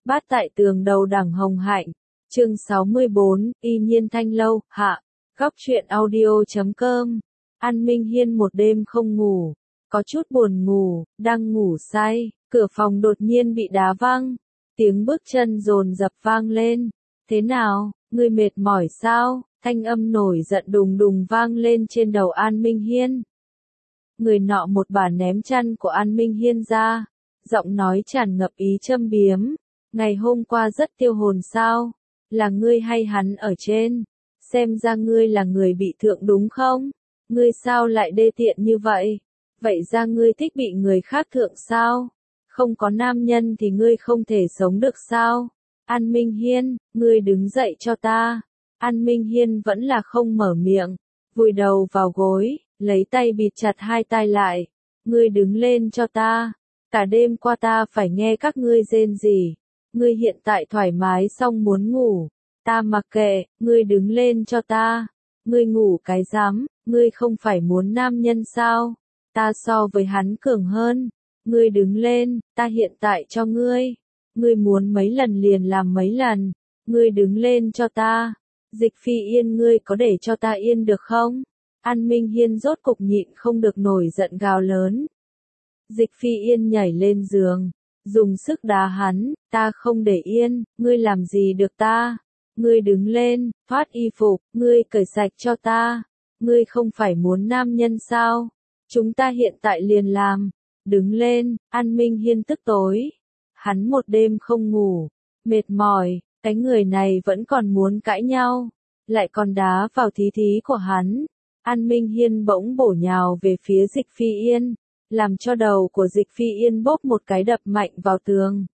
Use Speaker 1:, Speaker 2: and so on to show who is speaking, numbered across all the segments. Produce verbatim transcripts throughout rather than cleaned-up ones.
Speaker 1: Bát tại tường đầu đẳng hồng hạnh, chương sáu mươi bốn, y nhiên thanh lâu, hạ, góc truyện audio chấm com. An Minh Hiên một đêm không ngủ, có chút buồn ngủ, đang ngủ say, cửa phòng đột nhiên bị đá văng, tiếng bước chân dồn dập vang lên. Thế nào, ngươi mệt mỏi sao? Thanh âm nổi giận đùng đùng vang lên trên đầu An Minh Hiên. Người nọ một bà ném chăn của An Minh Hiên ra, giọng nói tràn ngập ý châm biếm. Ngày hôm qua rất tiêu hồn sao? Là ngươi hay hắn ở trên? Xem ra ngươi là người bị thượng đúng không? Ngươi sao lại đê tiện như vậy? Vậy ra ngươi thích bị người khác thượng sao? Không có nam nhân thì ngươi không thể sống được sao? An Minh Hiên, ngươi đứng dậy cho ta. An Minh Hiên vẫn là không mở miệng, vùi đầu vào gối, lấy tay bịt chặt hai tai lại. Ngươi đứng lên cho ta. Cả đêm qua ta phải nghe các ngươi rên rỉ. Ngươi hiện tại thoải mái xong muốn ngủ. Ta mặc kệ, ngươi đứng lên cho ta. Ngươi ngủ cái rắm, ngươi không phải muốn nam nhân sao? Ta so với hắn cường hơn. Ngươi đứng lên, ta hiện tại cho ngươi. Ngươi muốn mấy lần liền làm mấy lần. Ngươi đứng lên cho ta. Dịch Phi Yên, ngươi có để cho ta yên được không? An Minh Hiên rốt cục nhịn không được nổi giận gào lớn. Dịch Phi Yên nhảy lên giường, dùng sức đá hắn, ta không để yên, ngươi làm gì được ta? Ngươi đứng lên, thoát y phục, ngươi cởi sạch cho ta. Ngươi không phải muốn nam nhân sao? Chúng ta hiện tại liền làm. Đứng lên, An Minh Hiên tức tối. Hắn một đêm không ngủ, mệt mỏi, cái người này vẫn còn muốn cãi nhau, lại còn đá vào thí thí của hắn. An Minh Hiên bỗng bổ nhào về phía Dịch Phi Yên, làm cho đầu của Dịch Phi Yên bóp một cái đập mạnh vào tường.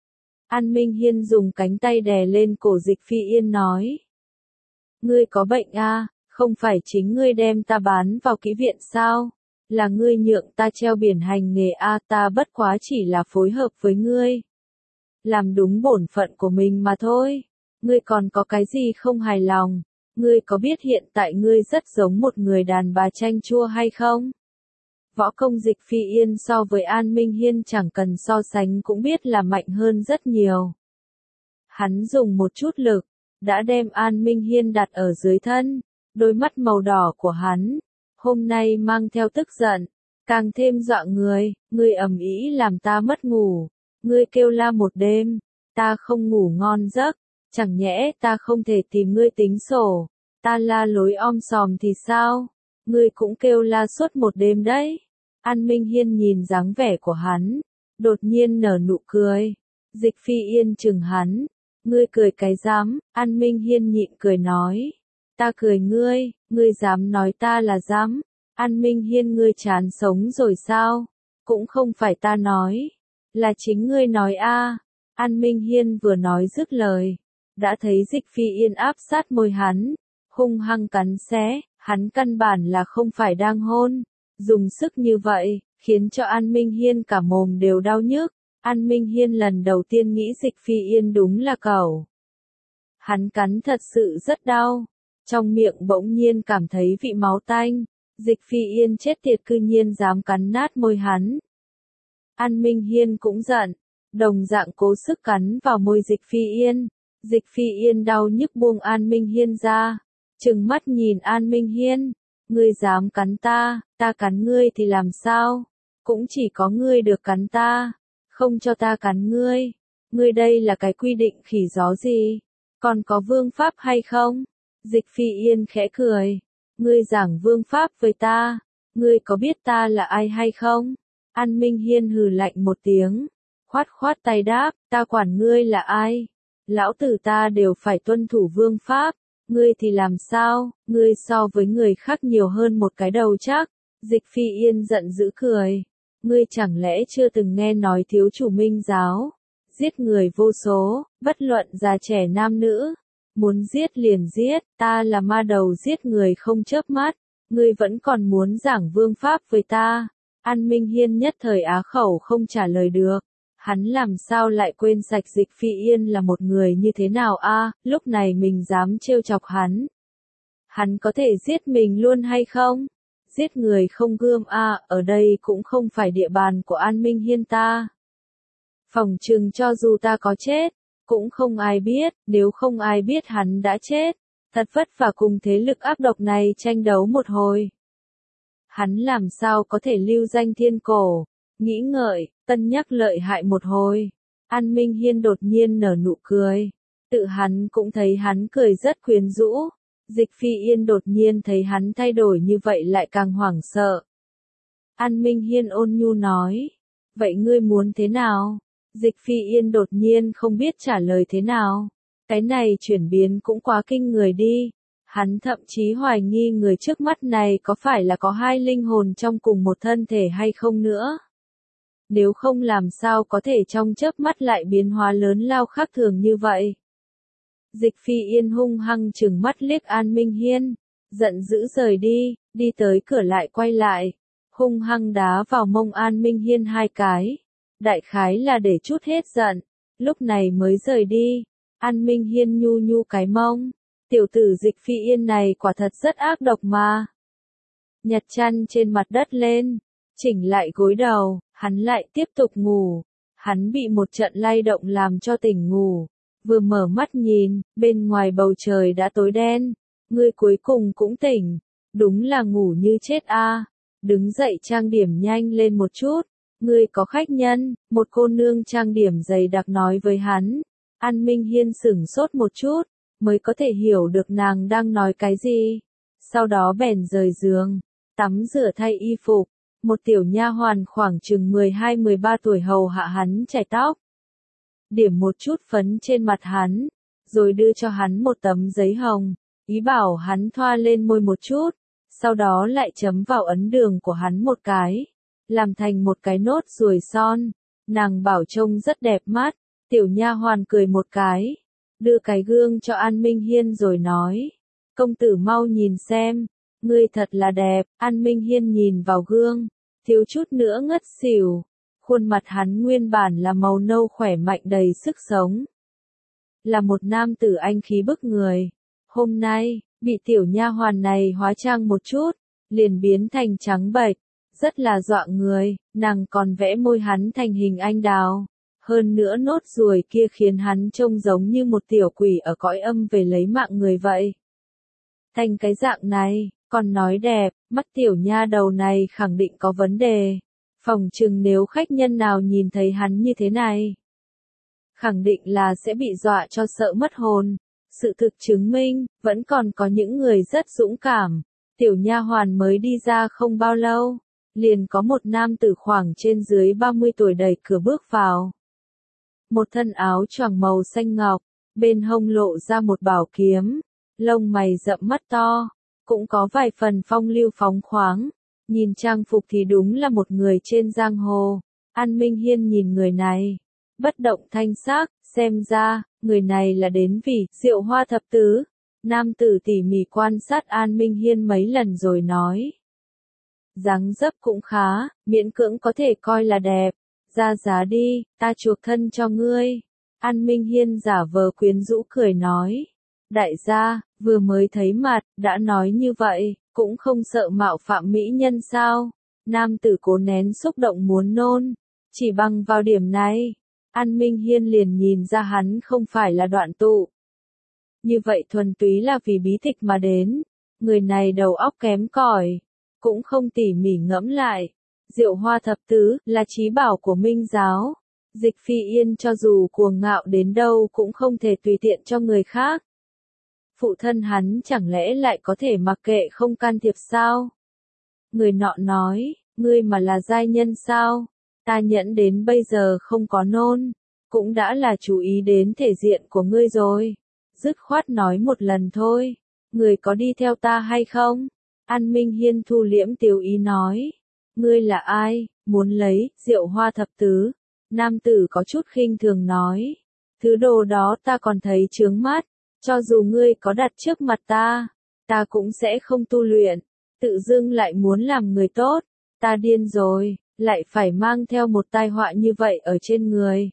Speaker 1: An Minh Hiên dùng cánh tay đè lên cổ Dịch Phi Yên nói. Ngươi có bệnh à, không phải chính ngươi đem ta bán vào kỹ viện sao? Là ngươi nhượng ta treo biển hành nghề a, ta bất quá chỉ là phối hợp với ngươi. Làm đúng bổn phận của mình mà thôi. Ngươi còn có cái gì không hài lòng? Ngươi có biết hiện tại ngươi rất giống một người đàn bà chanh chua hay không? Võ công Dịch Phi Yên so với An Minh Hiên chẳng cần so sánh cũng biết là mạnh hơn rất nhiều. Hắn dùng một chút lực, đã đem An Minh Hiên đặt ở dưới thân, đôi mắt màu đỏ của hắn, hôm nay mang theo tức giận, càng thêm dọa người. Ngươi ầm ĩ làm ta mất ngủ, ngươi kêu la một đêm, ta không ngủ ngon giấc, chẳng nhẽ ta không thể tìm ngươi tính sổ, ta la lối om sòm thì sao? Ngươi cũng kêu la suốt một đêm đấy. An Minh Hiên nhìn dáng vẻ của hắn, đột nhiên nở nụ cười. Dịch Phi Yên chừng hắn, ngươi cười cái dám? An Minh Hiên nhịn cười nói, ta cười ngươi, ngươi dám nói ta là dám? An Minh Hiên, ngươi chán sống rồi sao? Cũng không phải ta nói, là chính ngươi nói a. An Minh Hiên vừa nói dứt lời, đã thấy Dịch Phi Yên áp sát môi hắn, hung hăng cắn xé. Hắn căn bản là không phải đang hôn, dùng sức như vậy, khiến cho An Minh Hiên cả mồm đều đau nhức. An Minh Hiên lần đầu tiên nghĩ Dịch Phi Yên đúng là cẩu. Hắn cắn thật sự rất đau, trong miệng bỗng nhiên cảm thấy vị máu tanh. Dịch Phi Yên chết tiệt cư nhiên dám cắn nát môi hắn. An Minh Hiên cũng giận, đồng dạng cố sức cắn vào môi Dịch Phi Yên. Dịch Phi Yên đau nhức buông An Minh Hiên ra, trừng mắt nhìn An Minh Hiên, ngươi dám cắn ta, ta cắn ngươi thì làm sao? Cũng chỉ có ngươi được cắn ta, không cho ta cắn ngươi. Ngươi đây là cái quy định khỉ gió gì? Còn có vương pháp hay không? Dịch Phi Yên khẽ cười, ngươi giảng vương pháp với ta, ngươi có biết ta là ai hay không? An Minh Hiên hừ lạnh một tiếng, khoát khoát tay đáp, ta quản ngươi là ai? Lão tử ta đều phải tuân thủ vương pháp. Ngươi thì làm sao? Ngươi so với người khác nhiều hơn một cái đầu chắc. Dịch Phi Yên giận dữ cười. Ngươi chẳng lẽ chưa từng nghe nói thiếu chủ Minh giáo? Giết người vô số, bất luận già trẻ nam nữ. Muốn giết liền giết, ta là ma đầu giết người không chớp mắt. Ngươi vẫn còn muốn giảng vương pháp với ta. An Minh Hiên nhất thời á khẩu không trả lời được. Hắn làm sao lại quên sạch Dịch Phi Yên là một người như thế nào a? À, lúc này mình dám trêu chọc hắn. Hắn có thể giết mình luôn hay không? Giết người không gươm a, à, ở đây cũng không phải địa bàn của An Minh Hiên ta. Phỏng chừng cho dù ta có chết, Cũng không ai biết, nếu không ai biết hắn đã chết. Thật vất vả cùng thế lực ác độc này tranh đấu một hồi. Hắn làm sao có thể lưu danh thiên cổ, nghĩ ngợi, cân nhắc lợi hại một hồi. An Minh Hiên đột nhiên nở nụ cười. Tự hắn cũng thấy hắn cười rất quyến rũ. Dịch Phi Yên đột nhiên thấy hắn thay đổi như vậy lại càng hoảng sợ. An Minh Hiên ôn nhu nói. Vậy ngươi muốn thế nào? Dịch Phi Yên đột nhiên không biết trả lời thế nào. Cái này chuyển biến cũng quá kinh người đi. Hắn thậm chí hoài nghi người trước mắt này có phải là có hai linh hồn trong cùng một thân thể hay không nữa. Nếu không làm sao có thể trong chớp mắt lại biến hóa lớn lao khác thường như vậy. Dịch Phi Yên hung hăng trừng mắt liếc An Minh Hiên, giận dữ rời đi, đi tới cửa lại quay lại, hung hăng đá vào mông An Minh Hiên hai cái. Đại khái là để chút hết giận, lúc này mới rời đi. An Minh Hiên nhu nhu cái mông, tiểu tử Dịch Phi Yên này quả thật rất ác độc mà. Nhặt chăn trên mặt đất lên, chỉnh lại gối đầu, hắn lại tiếp tục ngủ. Hắn bị một trận lay động làm cho tỉnh ngủ, vừa mở mắt nhìn, bên ngoài bầu trời đã tối đen. Ngươi cuối cùng cũng tỉnh, đúng là ngủ như chết a. Đứng dậy trang điểm nhanh lên một chút. Ngươi có khách nhân, một cô nương trang điểm dày đặc nói với hắn. An Minh Hiên sửng sốt một chút, mới có thể hiểu được nàng đang nói cái gì. Sau đó bèn rời giường, tắm rửa thay y phục. Một tiểu nha hoàn khoảng chừng mười hai mười ba tuổi hầu hạ hắn chải tóc. Điểm một chút phấn trên mặt hắn, rồi đưa cho hắn một tấm giấy hồng, ý bảo hắn thoa lên môi một chút, sau đó lại chấm vào ấn đường của hắn một cái, làm thành một cái nốt ruồi son. Nàng bảo trông rất đẹp mắt, tiểu nha hoàn cười một cái, đưa cái gương cho An Minh Hiên rồi nói, công tử mau nhìn xem, ngươi thật là đẹp. An Minh Hiên nhìn vào gương, thiếu chút nữa ngất xỉu. Khuôn mặt hắn nguyên bản là màu nâu khỏe mạnh đầy sức sống. Là một nam tử anh khí bức người. Hôm nay, bị tiểu nha hoàn này hóa trang một chút, liền biến thành trắng bệch, rất là dọa người. Nàng còn vẽ môi hắn thành hình anh đào. Hơn nữa nốt ruồi kia khiến hắn trông giống như một tiểu quỷ ở cõi âm về lấy mạng người vậy. Thành cái dạng này, còn nói đẹp, mắt tiểu nha đầu này khẳng định có vấn đề. Phòng chừng nếu khách nhân nào nhìn thấy hắn như thế này, khẳng định là sẽ bị dọa cho sợ mất hồn. Sự thực chứng minh, vẫn còn có những người rất dũng cảm. Tiểu nha hoàn mới đi ra không bao lâu, liền có một nam tử khoảng trên dưới ba mươi tuổi đẩy cửa bước vào. Một thân áo choàng màu xanh ngọc, bên hông lộ ra một bảo kiếm, lông mày rậm mắt to, cũng có vài phần phong lưu phóng khoáng. Nhìn trang phục thì đúng là một người trên giang hồ. An Minh Hiên nhìn người này, bất động thanh sắc, xem ra, người này là đến vì Diệu Hoa thập tứ. Nam tử tỉ mỉ quan sát An Minh Hiên mấy lần rồi nói. Dáng dấp cũng khá, miễn cưỡng có thể coi là đẹp. Ra giá đi, ta chuộc thân cho ngươi. An Minh Hiên giả vờ quyến rũ cười nói. Đại gia, vừa mới thấy mặt, đã nói như vậy, cũng không sợ mạo phạm mỹ nhân sao? Nam tử cố nén xúc động muốn nôn. Chỉ bằng vào điểm này, An Minh Hiên liền nhìn ra hắn không phải là đoạn tụ. Như vậy thuần túy là vì bí tịch mà đến. Người này đầu óc kém cỏi, cũng không tỉ mỉ ngẫm lại. Diệu Hoa thập tứ là chí bảo của Minh giáo. Dịch Phi Yên cho dù cuồng ngạo đến đâu cũng không thể tùy tiện cho người khác. Phụ thân hắn chẳng lẽ lại có thể mặc kệ không can thiệp sao? Người nọ nói, ngươi mà là giai nhân sao? Ta nhẫn đến bây giờ không có nôn, cũng đã là chú ý đến thể diện của ngươi rồi. Dứt khoát nói một lần thôi, người có đi theo ta hay không? An Minh Hiên thu liễm tiểu ý nói, ngươi là ai, muốn lấy Diệu Hoa thập tứ? Nam tử có chút khinh thường nói, thứ đồ đó ta còn thấy chướng mắt. Cho dù ngươi có đặt trước mặt ta, ta cũng sẽ không tu luyện. Tự dưng lại muốn làm người tốt, ta điên rồi, lại phải mang theo một tai họa như vậy ở trên người.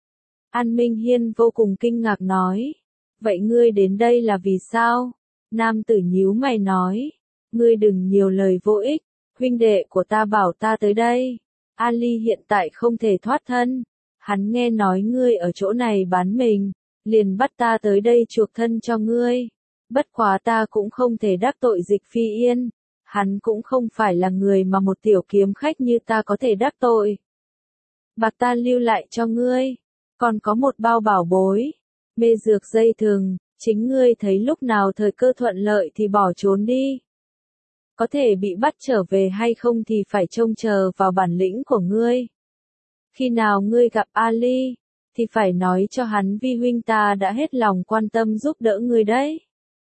Speaker 1: An Minh Hiên vô cùng kinh ngạc nói, vậy ngươi đến đây là vì sao? Nam tử nhíu mày nói, ngươi đừng nhiều lời vô ích, huynh đệ của ta bảo ta tới đây. Ali hiện tại không thể thoát thân, Hắn nghe nói ngươi ở chỗ này bán mình, liền bắt ta tới đây chuộc thân cho ngươi. Bất quá ta cũng không thể đắc tội Dịch Phi Yên, hắn cũng không phải là người mà một tiểu kiếm khách như ta có thể đắc tội. Bạc ta lưu lại cho ngươi, còn có một bao bảo bối, mê dược dây thừng, chính ngươi thấy lúc nào thời cơ thuận lợi thì bỏ trốn đi. Có thể bị bắt trở về hay không thì phải trông chờ vào bản lĩnh của ngươi. Khi nào ngươi gặp Ali, thì phải nói cho hắn vi huynh ta đã hết lòng quan tâm giúp đỡ ngươi đấy.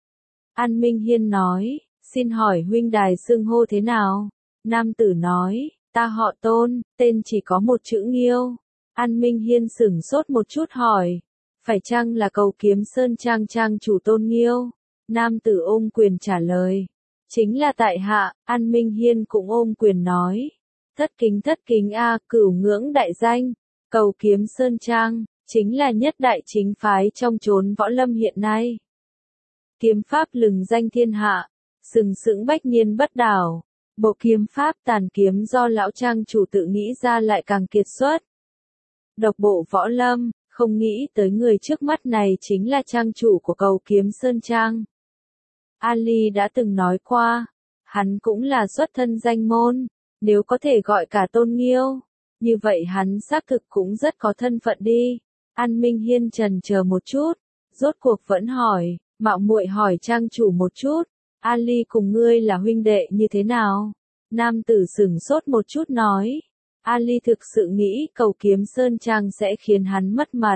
Speaker 1: An Minh Hiên nói, xin hỏi huynh đài xưng hô thế nào? Nam tử nói, ta họ Tôn, tên chỉ có một chữ Nghiêu. An Minh Hiên sửng sốt một chút hỏi, phải chăng là Cầu Kiếm Sơn trang trang chủ Tôn Nghiêu? Nam tử ôm quyền trả lời, chính là tại hạ. An Minh Hiên cũng ôm quyền nói, thất kính thất kính a, cửu ngưỡng đại danh. Cầu Kiếm Sơn trang chính là nhất đại chính phái trong chốn võ lâm hiện nay. Kiếm pháp lừng danh thiên hạ, sừng sững bách niên bất đảo. Bộ kiếm pháp tàn kiếm do lão trang chủ tự nghĩ ra lại càng kiệt xuất. Độc bộ võ lâm, không nghĩ tới người trước mắt này chính là trang chủ của Cầu Kiếm Sơn trang. Ali đã từng nói qua, hắn cũng là xuất thân danh môn, nếu có thể gọi cả Tôn Nghiêu, như vậy hắn xác thực cũng rất có thân phận đi. An Minh Hiên chần chờ một chút, rốt cuộc vẫn hỏi, mạo muội hỏi trang chủ một chút, Ali cùng ngươi là huynh đệ như thế nào? Nam tử sửng sốt một chút nói, Ali thực sự nghĩ Cầu Kiếm Sơn trang sẽ khiến hắn mất mặt.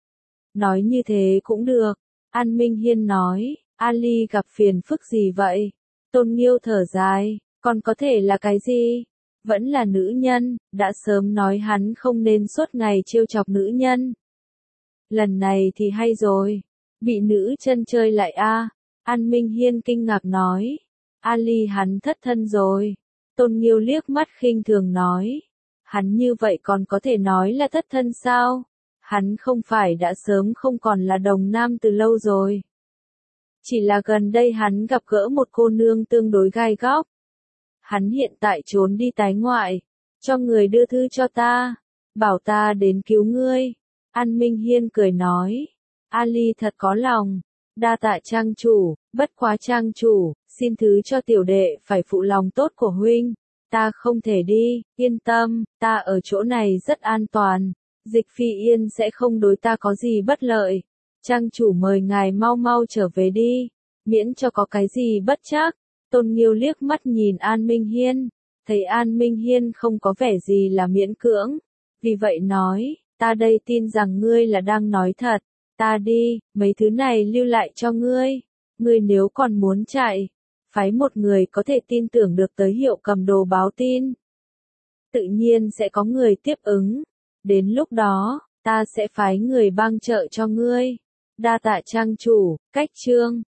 Speaker 1: Nói như thế cũng được. An Minh Hiên nói, Ali gặp phiền phức gì vậy? Tôn Nghiêu thở dài, còn có thể là cái gì? Vẫn là nữ nhân, đã sớm nói hắn không nên suốt ngày trêu chọc nữ nhân. Lần này thì hay rồi, bị nữ chân chơi lại a. An Minh Hiên kinh ngạc nói, Ali hắn thất thân rồi. Tôn Nghiêu liếc mắt khinh thường nói, hắn như vậy còn có thể nói là thất thân sao? Hắn không phải đã sớm không còn là đồng nam từ lâu rồi. Chỉ là gần đây hắn gặp gỡ một cô nương tương đối gai góc. Hắn hiện tại trốn đi tái ngoại, cho người đưa thư cho ta, bảo ta đến cứu ngươi. An Minh Hiên cười nói, Ali thật có lòng, đa tạ trang chủ, bất quá trang chủ, xin thứ cho tiểu đệ phải phụ lòng tốt của huynh, ta không thể đi, yên tâm, ta ở chỗ này rất an toàn, Dịch Phi Yên sẽ không đối ta có gì bất lợi. Trang chủ mời ngài mau mau trở về đi, miễn cho có cái gì bất trắc. Tôn Nghiêu liếc mắt nhìn An Minh Hiên, thấy An Minh Hiên không có vẻ gì là miễn cưỡng, vì vậy nói, ta đây tin rằng ngươi là đang nói thật, ta đi, mấy thứ này lưu lại cho ngươi, ngươi nếu còn muốn chạy, phái một người có thể tin tưởng được tới Hiệu Cầm Đồ báo tin. Tự nhiên sẽ có người tiếp ứng, đến lúc đó, ta sẽ phái người bang trợ cho ngươi. Đa tạ trang chủ, cách chương.